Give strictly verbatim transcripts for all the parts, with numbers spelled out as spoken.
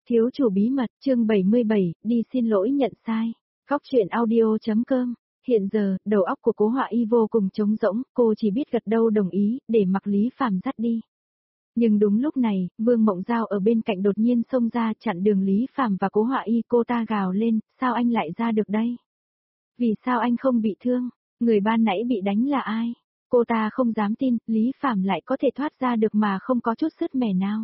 Thiếu chủ bí mật, chương bảy mươi bảy, đi xin lỗi nhận sai. Góc truyện audio.com. Hiện giờ, đầu óc của Cố Họa Y vô cùng trống rỗng, cô chỉ biết gật đầu đồng ý, để mặc Lý Phàm dắt đi. Nhưng đúng lúc này, Vương Mộng Giao ở bên cạnh đột nhiên xông ra chặn đường Lý Phàm và Cố Họa Y, cô ta gào lên, sao anh lại ra được đây? Vì sao anh không bị thương? Người ban nãy bị đánh là ai? Cô ta không dám tin, Lý Phàm lại có thể thoát ra được mà không có chút sứt mẻ nào.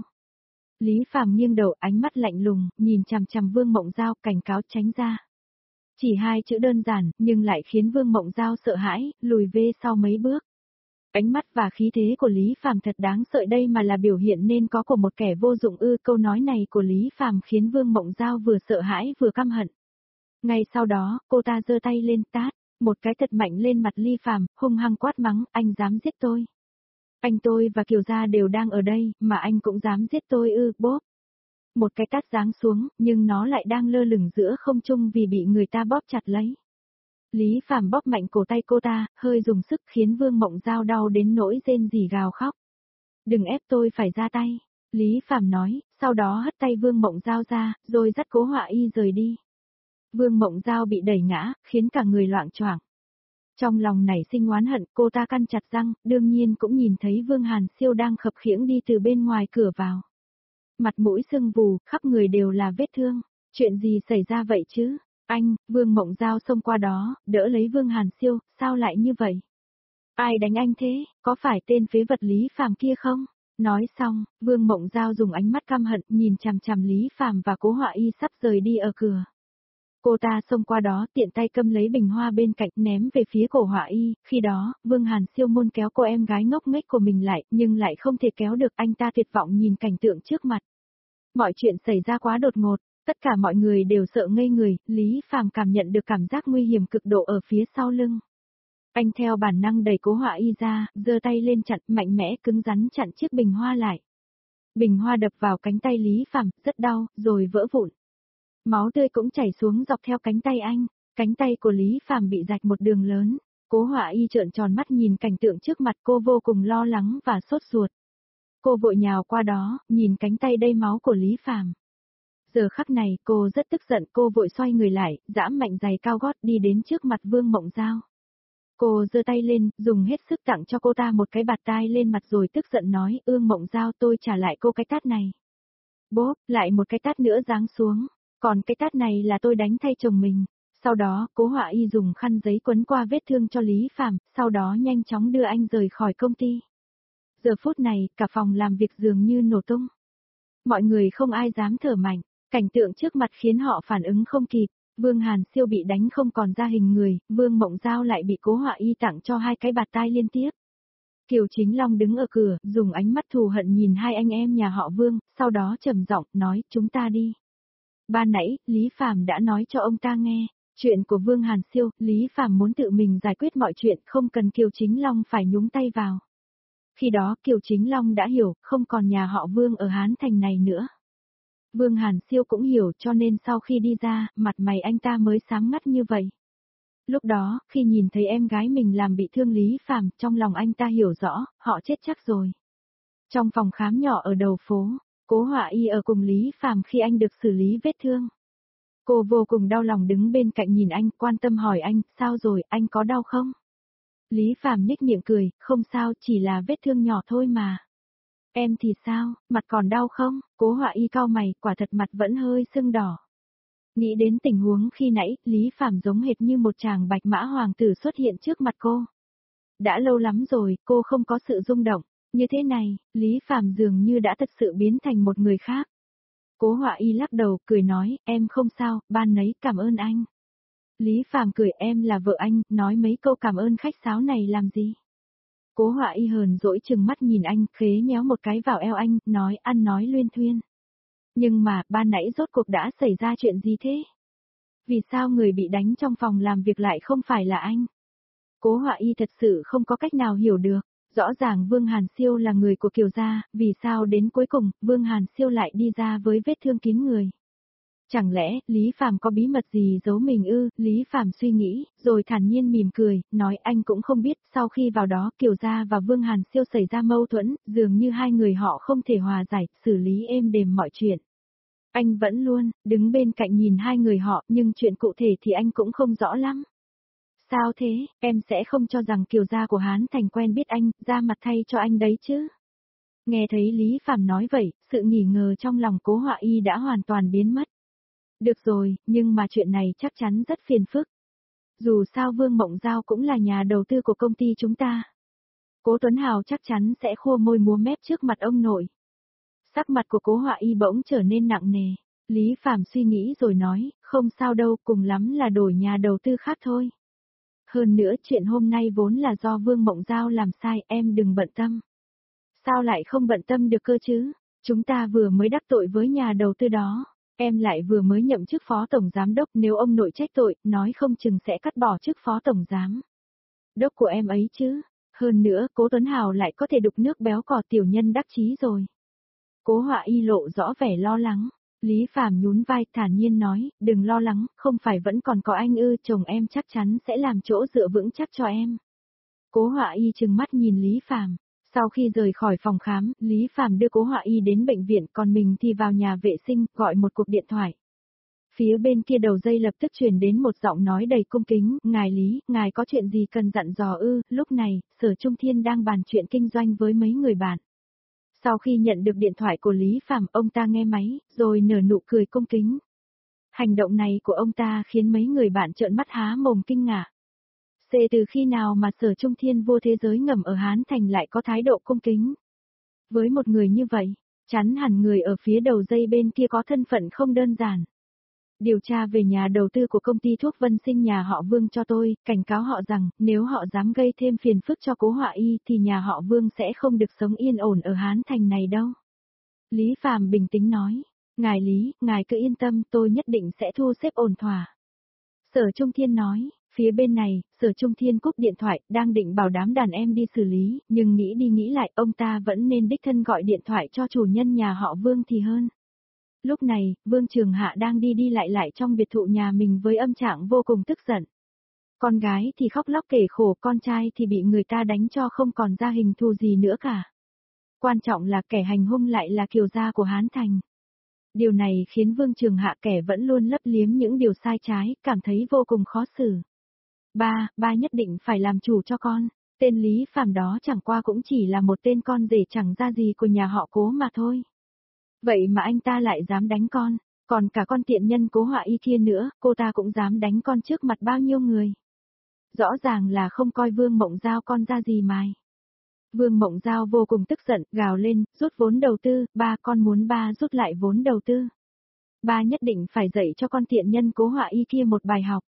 Lý Phàm nghiêng đầu, ánh mắt lạnh lùng, nhìn chằm chằm Vương Mộng Giao, cảnh cáo tránh ra. Chỉ hai chữ đơn giản, nhưng lại khiến Vương Mộng Giao sợ hãi, lùi về sau mấy bước. Ánh mắt và khí thế của Lý Phàm thật đáng sợ, đây mà là biểu hiện nên có của một kẻ vô dụng ư? Câu nói này của Lý Phàm khiến Vương Mộng Giao vừa sợ hãi vừa căm hận. Ngay sau đó, cô ta giơ tay lên tát, một cái thật mạnh lên mặt Lý Phàm, hung hăng quát mắng, anh dám giết tôi. Anh tôi và Kiều Gia đều đang ở đây, mà anh cũng dám giết tôi ư? Bốp. Một cái tát giáng xuống, nhưng nó lại đang lơ lửng giữa không trung vì bị người ta bóp chặt lấy. Lý Phàm bóp mạnh cổ tay cô ta, hơi dùng sức khiến Vương Mộng Giao đau đến nỗi rên rỉ gào khóc. Đừng ép tôi phải ra tay, Lý Phàm nói, sau đó hất tay Vương Mộng Giao ra, rồi dắt Cố Họa Y rời đi. Vương Mộng Giao bị đẩy ngã, khiến cả người loạng choạng. Trong lòng nảy sinh oán hận, cô ta căn chặt răng, đương nhiên cũng nhìn thấy Vương Hàn Siêu đang khập khiễng đi từ bên ngoài cửa vào. Mặt mũi sưng vù, khắp người đều là vết thương. Chuyện gì xảy ra vậy chứ? Anh, Vương Mộng Giao xông qua đó, đỡ lấy Vương Hàn Siêu, sao lại như vậy? Ai đánh anh thế, có phải tên phế vật Lý Phàm kia không? Nói xong, Vương Mộng Giao dùng ánh mắt căm hận nhìn chằm chằm Lý Phàm và Cố Họa Y sắp rời đi ở cửa. Cô ta xông qua đó tiện tay cầm lấy bình hoa bên cạnh ném về phía Cố Họa Y, khi đó, Vương Hàn Siêu muốn kéo cô em gái ngốc nghếch của mình lại, nhưng lại không thể kéo được, anh ta tuyệt vọng nhìn cảnh tượng trước mặt. Mọi chuyện xảy ra quá đột ngột, tất cả mọi người đều sợ ngây người, Lý Phàm cảm nhận được cảm giác nguy hiểm cực độ ở phía sau lưng. Anh theo bản năng đẩy Cố Họa Y ra, giơ tay lên chặn, mạnh mẽ cứng rắn chặn chiếc bình hoa lại. Bình hoa đập vào cánh tay Lý Phàm, rất đau, rồi vỡ vụn. Máu tươi cũng chảy xuống dọc theo cánh tay anh, cánh tay của Lý Phàm bị rạch một đường lớn. Cố Họa Y trợn tròn mắt nhìn cảnh tượng trước mặt, cô vô cùng lo lắng và sốt ruột. Cô vội nhào qua đó, nhìn cánh tay đầy máu của Lý Phàm. Giờ khắc này, cô rất tức giận, cô vội xoay người lại, giãm mạnh giày cao gót đi đến trước mặt Vương Mộng Giao. Cô giơ tay lên, dùng hết sức tặng cho cô ta một cái bạt tai lên mặt rồi tức giận nói, Ương Mộng Giao, tôi trả lại cô cái tát này. Bốp, lại một cái tát nữa giáng xuống. Còn cái tát này là tôi đánh thay chồng mình. Sau đó, Cố Họa Y dùng khăn giấy quấn qua vết thương cho Lý Phàm, sau đó nhanh chóng đưa anh rời khỏi công ty. Giờ phút này, cả phòng làm việc dường như nổ tung. Mọi người không ai dám thở mạnh, cảnh tượng trước mặt khiến họ phản ứng không kịp. Vương Hàn Siêu bị đánh không còn ra hình người, Vương Mộng Giao lại bị Cố Họa Y tặng cho hai cái bạt tai liên tiếp. Kiều Chính Long đứng ở cửa, dùng ánh mắt thù hận nhìn hai anh em nhà họ Vương, sau đó trầm giọng nói, chúng ta đi. Ban nãy, Lý Phàm đã nói cho ông ta nghe, chuyện của Vương Hàn Siêu, Lý Phàm muốn tự mình giải quyết mọi chuyện, không cần Kiều Chính Long phải nhúng tay vào. Khi đó Kiều Chính Long đã hiểu, không còn nhà họ Vương ở Hán Thành này nữa. Vương Hàn Siêu cũng hiểu, cho nên sau khi đi ra, mặt mày anh ta mới sáng ngắt như vậy. Lúc đó, khi nhìn thấy em gái mình làm bị thương Lý Phàm, trong lòng anh ta hiểu rõ, họ chết chắc rồi. Trong phòng khám nhỏ ở đầu phố, Cố Họa Y ở cùng Lý Phàm khi anh được xử lý vết thương. Cô vô cùng đau lòng đứng bên cạnh nhìn anh, quan tâm hỏi anh, sao rồi, anh có đau không? Lý Phàm nhếch miệng cười, không sao, chỉ là vết thương nhỏ thôi mà. Em thì sao, mặt còn đau không? Cố Họa Y cau mày, quả thật mặt vẫn hơi sưng đỏ. Nghĩ đến tình huống khi nãy, Lý Phàm giống hệt như một chàng bạch mã hoàng tử xuất hiện trước mặt cô. Đã lâu lắm rồi, cô không có sự rung động. Như thế này, Lý Phàm dường như đã thật sự biến thành một người khác. Cố Họa Y lắc đầu, cười nói, em không sao, ban nấy cảm ơn anh. Lý Phàm cười, em là vợ anh, nói mấy câu cảm ơn khách sáo này làm gì? Cố Họa Y hờn dỗi chừng mắt nhìn anh, khế nhéo một cái vào eo anh, nói ăn nói luyên thuyên. Nhưng mà, ban nãy rốt cuộc đã xảy ra chuyện gì thế? Vì sao người bị đánh trong phòng làm việc lại không phải là anh? Cố Họa Y thật sự không có cách nào hiểu được. Rõ ràng Vương Hàn Siêu là người của Kiều Gia, vì sao đến cuối cùng, Vương Hàn Siêu lại đi ra với vết thương kín người? Chẳng lẽ, Lý Phàm có bí mật gì giấu mình ư? Lý Phàm suy nghĩ, rồi thản nhiên mỉm cười, nói anh cũng không biết, sau khi vào đó Kiều Gia và Vương Hàn Siêu xảy ra mâu thuẫn, dường như hai người họ không thể hòa giải, xử lý êm đềm mọi chuyện. Anh vẫn luôn, đứng bên cạnh nhìn hai người họ, nhưng chuyện cụ thể thì anh cũng không rõ lắm. Sao thế, em sẽ không cho rằng Kiều gia của Hán Thành quen biết anh, ra mặt thay cho anh đấy chứ. Nghe thấy Lý Phàm nói vậy, sự nghỉ ngờ trong lòng Cố Họa Y đã hoàn toàn biến mất. Được rồi, nhưng mà chuyện này chắc chắn rất phiền phức. Dù sao Vương Mộng Giao cũng là nhà đầu tư của công ty chúng ta. Cố Tuấn Hào chắc chắn sẽ khua môi múa mép trước mặt ông nội. Sắc mặt của Cố Họa Y bỗng trở nên nặng nề. Lý Phàm suy nghĩ rồi nói, không sao đâu, cùng lắm là đổi nhà đầu tư khác thôi. Hơn nữa chuyện hôm nay vốn là do Vương Mộng Giao làm sai, em đừng bận tâm. Sao lại không bận tâm được cơ chứ? Chúng ta vừa mới đắc tội với nhà đầu tư đó. Em lại vừa mới nhậm chức phó tổng giám đốc, nếu ông nội trách tội, nói không chừng sẽ cắt bỏ chức phó tổng giám đốc của em ấy chứ. Hơn nữa, Cố Tuấn Hào lại có thể đục nước béo cò, tiểu nhân đắc chí rồi. Cố Họa Y lộ rõ vẻ lo lắng. Lý Phàm nhún vai thản nhiên nói, đừng lo lắng, không phải vẫn còn có anh ư, chồng em chắc chắn sẽ làm chỗ dựa vững chắc cho em. Cố Họa Y trừng mắt nhìn Lý Phàm. Sau khi rời khỏi phòng khám, Lý Phàm đưa Cố Họa Y đến bệnh viện, còn mình thì vào nhà vệ sinh, gọi một cuộc điện thoại. Phía bên kia đầu dây lập tức truyền đến một giọng nói đầy cung kính, ngài Lý, ngài có chuyện gì cần dặn dò ư? Lúc này, Sở Trung Thiên đang bàn chuyện kinh doanh với mấy người bạn. Sau khi nhận được điện thoại của Lý Phàm, ông ta nghe máy, rồi nở nụ cười cung kính. Hành động này của ông ta khiến mấy người bạn trợn mắt há mồm kinh ngạc. C từ khi nào mà Sở Trung Thiên vô thế giới ngầm ở Hán Thành lại có thái độ cung kính? Với một người như vậy, chắn hẳn người ở phía đầu dây bên kia có thân phận không đơn giản. Điều tra về nhà đầu tư của công ty thuốc Vân Sinh nhà họ Vương cho tôi, cảnh cáo họ rằng, nếu họ dám gây thêm phiền phức cho Cố Họa Y thì nhà họ Vương sẽ không được sống yên ổn ở Hán Thành này đâu. Lý Phàm bình tĩnh nói, ngài Lý, ngài cứ yên tâm, tôi nhất định sẽ thu xếp ổn thỏa. Sở Trung Thiên nói, phía bên này, Sở Trung Thiên cúp điện thoại, đang định bảo đám đàn em đi xử lý, nhưng nghĩ đi nghĩ lại, ông ta vẫn nên đích thân gọi điện thoại cho chủ nhân nhà họ Vương thì hơn. Lúc này, Vương Trường Hạ đang đi đi lại lại trong biệt thự nhà mình với âm trạng vô cùng tức giận. Con gái thì khóc lóc kể khổ, con trai thì bị người ta đánh cho không còn ra hình thù gì nữa cả. Quan trọng là kẻ hành hung lại là Kiều gia của Hán Thành. Điều này khiến Vương Trường Hạ, kẻ vẫn luôn lấp liếm những điều sai trái, cảm thấy vô cùng khó xử. Ba, ba nhất định phải làm chủ cho con. Tên Lý Phàm đó chẳng qua cũng chỉ là một tên con rể chẳng ra gì của nhà họ Cố mà thôi. Vậy mà anh ta lại dám đánh con, còn cả con tiện nhân Cố Họa Y kia nữa, cô ta cũng dám đánh con trước mặt bao nhiêu người. Rõ ràng là không coi Vương Mộng Giao con ra gì mài. Vương Mộng Giao vô cùng tức giận, gào lên, rút vốn đầu tư, ba con muốn ba rút lại vốn đầu tư. Ba nhất định phải dạy cho con tiện nhân Cố Họa Y kia một bài học.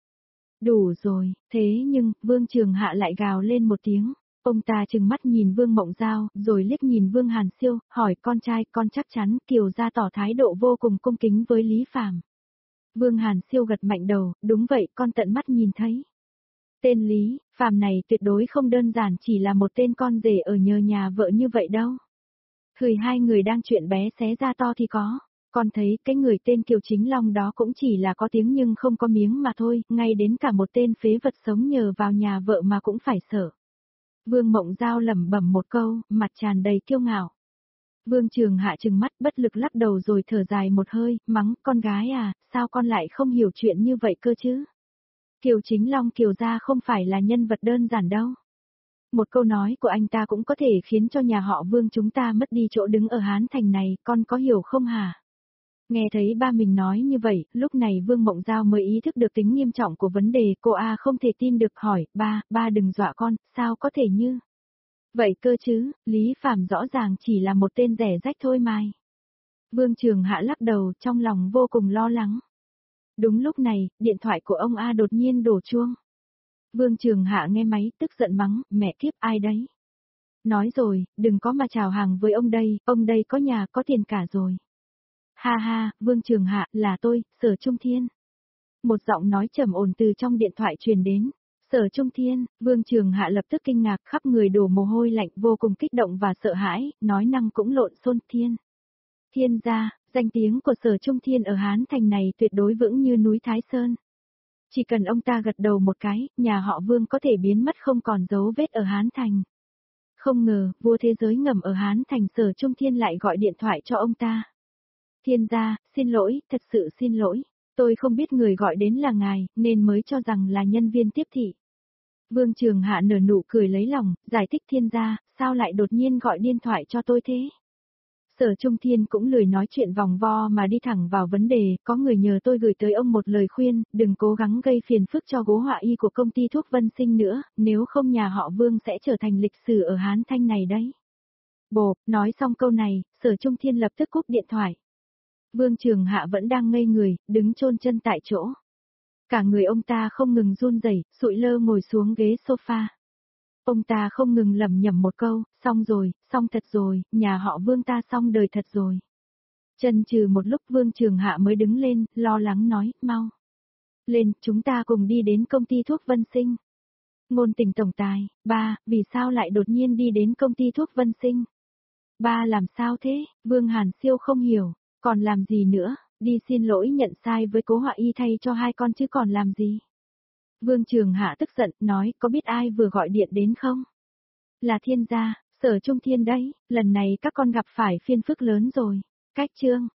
Đủ rồi, thế nhưng, Vương Trường Hạ lại gào lên một tiếng. Ông ta trừng mắt nhìn Vương Mộng Giao, rồi liếc nhìn Vương Hàn Siêu, hỏi con trai, con chắc chắn, Kiều gia tỏ thái độ vô cùng cung kính với Lý Phàm. Vương Hàn Siêu gật mạnh đầu, đúng vậy, con tận mắt nhìn thấy. Tên Lý Phàm này tuyệt đối không đơn giản chỉ là một tên con rể ở nhờ nhà vợ như vậy đâu. Hười hai người đang chuyện bé xé ra to thì có. Con thấy cái người tên Kiều Chính Long đó cũng chỉ là có tiếng nhưng không có miếng mà thôi, ngay đến cả một tên phế vật sống nhờ vào nhà vợ mà cũng phải sợ. Vương Mộng Giao lẩm bẩm một câu, mặt tràn đầy kiêu ngạo. Vương Trường Hạ trừng mắt bất lực lắc đầu rồi thở dài một hơi, mắng, con gái à, sao con lại không hiểu chuyện như vậy cơ chứ? Kiều Chính Long Kiều gia không phải là nhân vật đơn giản đâu. Một câu nói của anh ta cũng có thể khiến cho nhà họ Vương chúng ta mất đi chỗ đứng ở Hán Thành này, con có hiểu không hả? Nghe thấy ba mình nói như vậy, lúc này Vương Mộng Giao mới ý thức được tính nghiêm trọng của vấn đề, cô A không thể tin được hỏi, ba, ba đừng dọa con, sao có thể như vậy cơ chứ, Lý Phàm rõ ràng chỉ là một tên rẻ rách thôi mai. Vương Trường Hạ lắc đầu trong lòng vô cùng lo lắng. Đúng lúc này, điện thoại của ông A đột nhiên đổ chuông. Vương Trường Hạ nghe máy tức giận mắng, mẹ kiếp ai đấy? Nói rồi, đừng có mà chào hàng với ông đây, ông đây có nhà có tiền cả rồi. Ha ha, Vương Trường Hạ, là tôi, Sở Trung Thiên. Một giọng nói trầm ổn từ trong điện thoại truyền đến. Sở Trung Thiên, Vương Trường Hạ lập tức kinh ngạc, khắp người đổ mồ hôi lạnh, vô cùng kích động và sợ hãi, nói năng cũng lộn xộn. Thiên. Thiên gia, danh tiếng của Sở Trung Thiên ở Hán Thành này tuyệt đối vững như núi Thái Sơn. Chỉ cần ông ta gật đầu một cái, nhà họ Vương có thể biến mất không còn dấu vết ở Hán Thành. Không ngờ, vua thế giới ngầm ở Hán Thành Sở Trung Thiên lại gọi điện thoại cho ông ta. Thiên gia, xin lỗi, thật sự xin lỗi. Tôi không biết người gọi đến là ngài, nên mới cho rằng là nhân viên tiếp thị. Vương Trường Hạ nở nụ cười lấy lòng, giải thích thiên gia, sao lại đột nhiên gọi điện thoại cho tôi thế? Sở Trung Thiên cũng lười nói chuyện vòng vo mà đi thẳng vào vấn đề, có người nhờ tôi gửi tới ông một lời khuyên, đừng cố gắng gây phiền phức cho gố họa y của công ty thuốc Vân Sinh nữa, nếu không nhà họ Vương sẽ trở thành lịch sử ở Hán Thanh này đấy. Bộp, nói xong câu này, Sở Trung Thiên lập tức cúp điện thoại. Vương Trường Hạ vẫn đang ngây người, đứng chôn chân tại chỗ. Cả người ông ta không ngừng run rẩy, sụi lơ ngồi xuống ghế sofa. Ông ta không ngừng lẩm nhẩm một câu, xong rồi, xong thật rồi, nhà họ Vương ta xong đời thật rồi. Chần chừ một lúc Vương Trường Hạ mới đứng lên, lo lắng nói, mau. Lên, chúng ta cùng đi đến công ty thuốc Vân Sinh. Ngôn Tình tổng tài, ba, vì sao lại đột nhiên đi đến công ty thuốc Vân Sinh? Ba làm sao thế? Vương Hàn Siêu không hiểu, còn làm gì nữa, đi xin lỗi nhận sai với Cố Họa Y thay cho hai con chứ còn làm gì? Vương Trường Hạ tức giận, nói, có biết ai vừa gọi điện đến không? Là Thiên gia, Sở Trung Thiên đấy, lần này các con gặp phải phiền phức lớn rồi. Cách chương